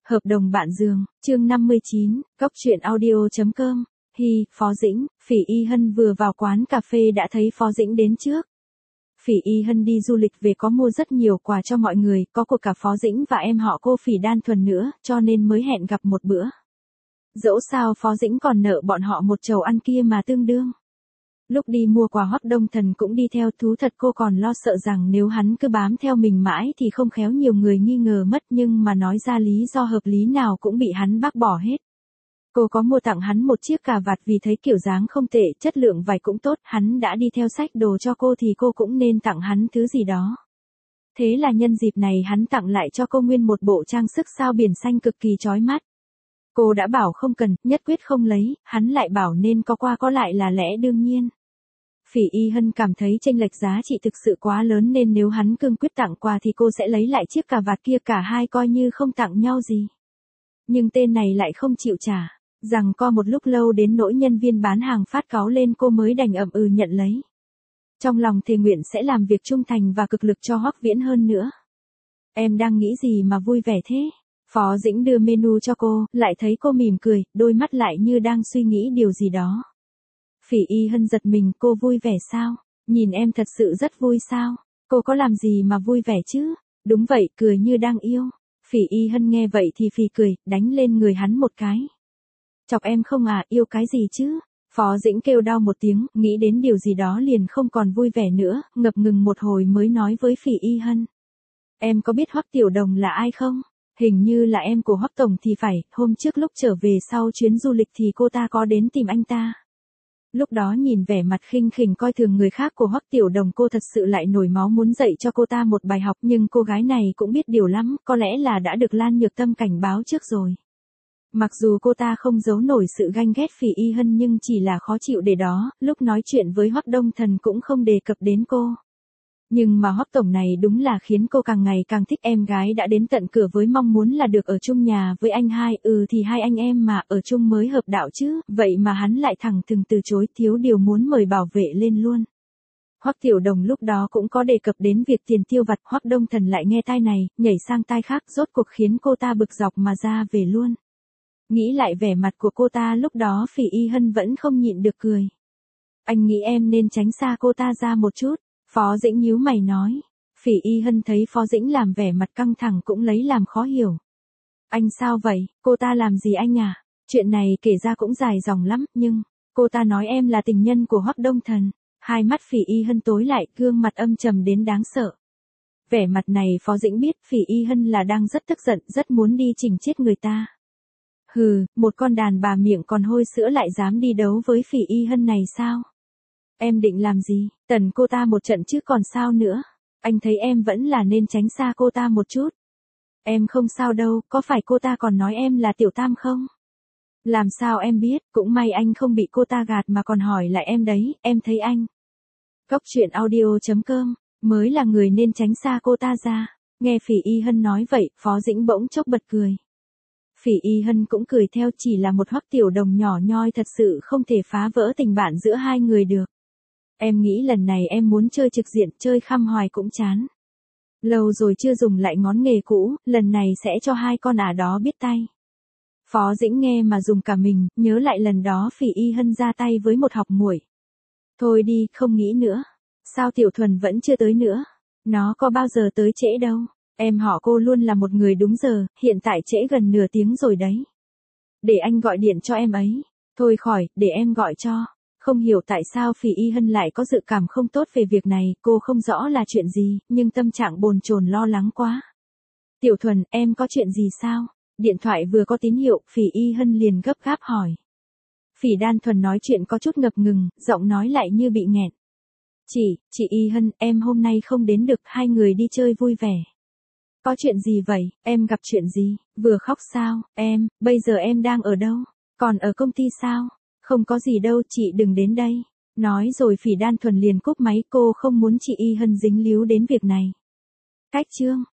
Hợp đồng bạn giường, chương 59, Góc truyện audio.com. Phó Dĩnh, Phỉ Y Hân vừa vào quán cà phê đã thấy Phó Dĩnh đến trước. Phỉ Y Hân đi du lịch về có mua rất nhiều quà cho mọi người, có của cả Phó Dĩnh và em họ cô Phỉ Đan Thuần nữa, cho nên mới hẹn gặp một bữa. Dẫu sao Phó Dĩnh còn nợ bọn họ một chầu ăn kia mà tương đương. Lúc đi mua quà Hoắc Đông Thần cũng đi theo, thú thật cô còn lo sợ rằng nếu hắn cứ bám theo mình mãi thì không khéo nhiều người nghi ngờ mất, nhưng mà nói ra lý do hợp lý nào cũng bị hắn bác bỏ hết. Cô có mua tặng hắn một chiếc cà vạt vì thấy kiểu dáng không tệ, chất lượng vải cũng tốt, hắn đã đi theo xách đồ cho cô thì cô cũng nên tặng hắn thứ gì đó. Thế là nhân dịp này hắn tặng lại cho cô nguyên một bộ trang sức sao biển xanh cực kỳ chói mắt. Cô đã bảo không cần, nhất quyết không lấy, hắn lại bảo nên có qua có lại là lẽ đương nhiên. Phỉ Y Hân cảm thấy chênh lệch giá trị thực sự quá lớn nên nếu hắn cương quyết tặng quà thì cô sẽ lấy lại chiếc cà vạt kia, cả hai coi như không tặng nhau gì. Nhưng tên này lại không chịu trả, rằng co một lúc lâu đến nỗi nhân viên bán hàng phát cáu lên cô mới đành ậm ừ nhận lấy. Trong lòng thề nguyện sẽ làm việc trung thành và cực lực cho Hoắc Viễn hơn nữa. Em đang nghĩ gì mà vui vẻ thế? Phó Dĩnh đưa menu cho cô, lại thấy cô mỉm cười, đôi mắt lại như đang suy nghĩ điều gì đó. Phỉ Y Hân giật mình, cô vui vẻ sao? Nhìn em thật sự rất vui sao? Cô có làm gì mà vui vẻ chứ? Đúng vậy, cười như đang yêu. Phỉ Y Hân nghe vậy thì phì cười, đánh lên người hắn một cái. Chọc em không à, yêu cái gì chứ? Phó Dĩnh kêu đau một tiếng, nghĩ đến điều gì đó liền không còn vui vẻ nữa, ngập ngừng một hồi mới nói với Phỉ Y Hân. Em có biết Hoắc Tiểu Đồng là ai không? Hình như là em của Hoắc Tổng thì phải, hôm trước lúc trở về sau chuyến du lịch thì cô ta có đến tìm anh ta. Lúc đó nhìn vẻ mặt khinh khỉnh coi thường người khác của Hoắc Tiểu Đồng, cô thật sự lại nổi máu muốn dạy cho cô ta một bài học, nhưng cô gái này cũng biết điều lắm, có lẽ là đã được Lan Nhược Tâm cảnh báo trước rồi. Mặc dù cô ta không giấu nổi sự ganh ghét Phỉ Y Hân nhưng chỉ là khó chịu để đó, lúc nói chuyện với Hoắc Đông Thần cũng không đề cập đến cô. Nhưng mà Hoắc Tổng này đúng là khiến cô càng ngày càng thích, em gái đã đến tận cửa với mong muốn là được ở chung nhà với anh hai, thì hai anh em mà ở chung mới hợp đạo chứ, vậy mà hắn lại thẳng thừng từ chối, thiếu điều muốn mời bảo vệ lên luôn. Hoắc Tiểu Đồng lúc đó cũng có đề cập đến việc tiền tiêu vặt, Hoắc Đông Thần lại nghe tai này, nhảy sang tai khác, rốt cuộc khiến cô ta bực dọc mà ra về luôn. Nghĩ lại vẻ mặt của cô ta lúc đó, Phỉ Y Hân vẫn không nhịn được cười. Anh nghĩ em nên tránh xa cô ta ra một chút. Phó Dĩnh nhíu mày nói. Phỉ Y Hân thấy Phó Dĩnh làm vẻ mặt căng thẳng cũng lấy làm khó hiểu. Anh sao vậy, cô ta làm gì anh à? Chuyện này kể ra cũng dài dòng lắm, nhưng cô ta nói em là tình nhân của Hoắc Đông Thần. Hai mắt Phỉ Y Hân tối lại, gương mặt âm trầm đến đáng sợ. Vẻ mặt này Phó Dĩnh biết Phỉ Y Hân là đang rất tức giận, rất muốn đi chỉnh chết người ta. Hừ, một con đàn bà miệng còn hôi sữa lại dám đi đấu với Phỉ Y Hân này sao? Em định làm gì? Tần cô ta một trận chứ còn sao nữa. Anh thấy em vẫn là nên tránh xa cô ta một chút. Em không sao đâu, có phải cô ta còn nói em là tiểu tam không? Làm sao em biết, cũng may anh không bị cô ta gạt mà còn hỏi lại em đấy, em thấy anh. Góc truyện audio.com, mới là người nên tránh xa cô ta ra. Nghe Phỉ Y Hân nói vậy, Phó Dĩnh bỗng chốc bật cười. Phỉ Y Hân cũng cười theo, chỉ là một Hoắc Tiểu Đồng nhỏ nhoi thật sự không thể phá vỡ tình bạn giữa hai người được. Em nghĩ lần này em muốn chơi trực diện, chơi khăm hoài cũng chán. Lâu rồi chưa dùng lại ngón nghề cũ, lần này sẽ cho hai con ả đó biết tay. Phó Dĩnh nghe mà dùng cả mình, nhớ lại lần đó Phỉ Y Hân ra tay với một học muội. Thôi đi, không nghĩ nữa. Sao Tiểu Thuần vẫn chưa tới nữa? Nó có bao giờ tới trễ đâu. Em họ cô luôn là một người đúng giờ, hiện tại trễ gần nửa tiếng rồi đấy. Để anh gọi điện cho em ấy. Thôi khỏi, để em gọi cho. Không hiểu tại sao Phỉ Y Hân lại có dự cảm không tốt về việc này, cô không rõ là chuyện gì, nhưng tâm trạng bồn chồn lo lắng quá. Tiểu Thuần, em có chuyện gì sao? Điện thoại vừa có tín hiệu, Phỉ Y Hân liền gấp gáp hỏi. Phỉ Đan Thuần nói chuyện có chút ngập ngừng, giọng nói lại như bị nghẹn. Chị Y Hân, em hôm nay không đến được, hai người đi chơi vui vẻ. Có chuyện gì vậy, em gặp chuyện gì, vừa khóc sao, bây giờ em đang ở đâu? Còn ở công ty sao? Không có gì đâu, chị đừng đến đây. Nói rồi Phỉ Đan Thuần liền cúp máy, cô không muốn chị Y Hân dính líu đến việc này. Cách chương.